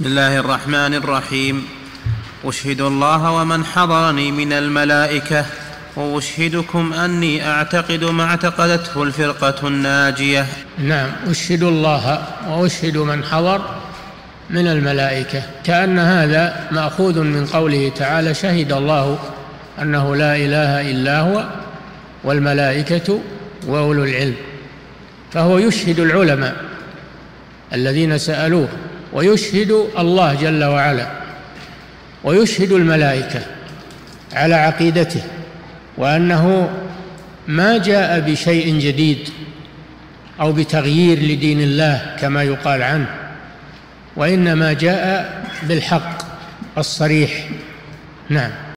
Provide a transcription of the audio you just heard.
بسم الله الرحمن الرحيم. أشهد الله ومن حضرني من الملائكة وأشهدكم أني أعتقد ما اعتقدته الفرقة الناجية. نعم، أشهد الله وأشهد من حضر من الملائكة، كأن هذا مأخوذ من قوله تعالى: شهد الله أنه لا إله إلا هو والملائكة وأولو العلم. فهو يشهد العلماء الذين سألوه، ويشهد الله جل وعلا، ويشهد الملائكة على عقيدته، وأنه ما جاء بشيء جديد أو بتغيير لدين الله كما يقال عنه، وإنما جاء بالحق الصريح. نعم.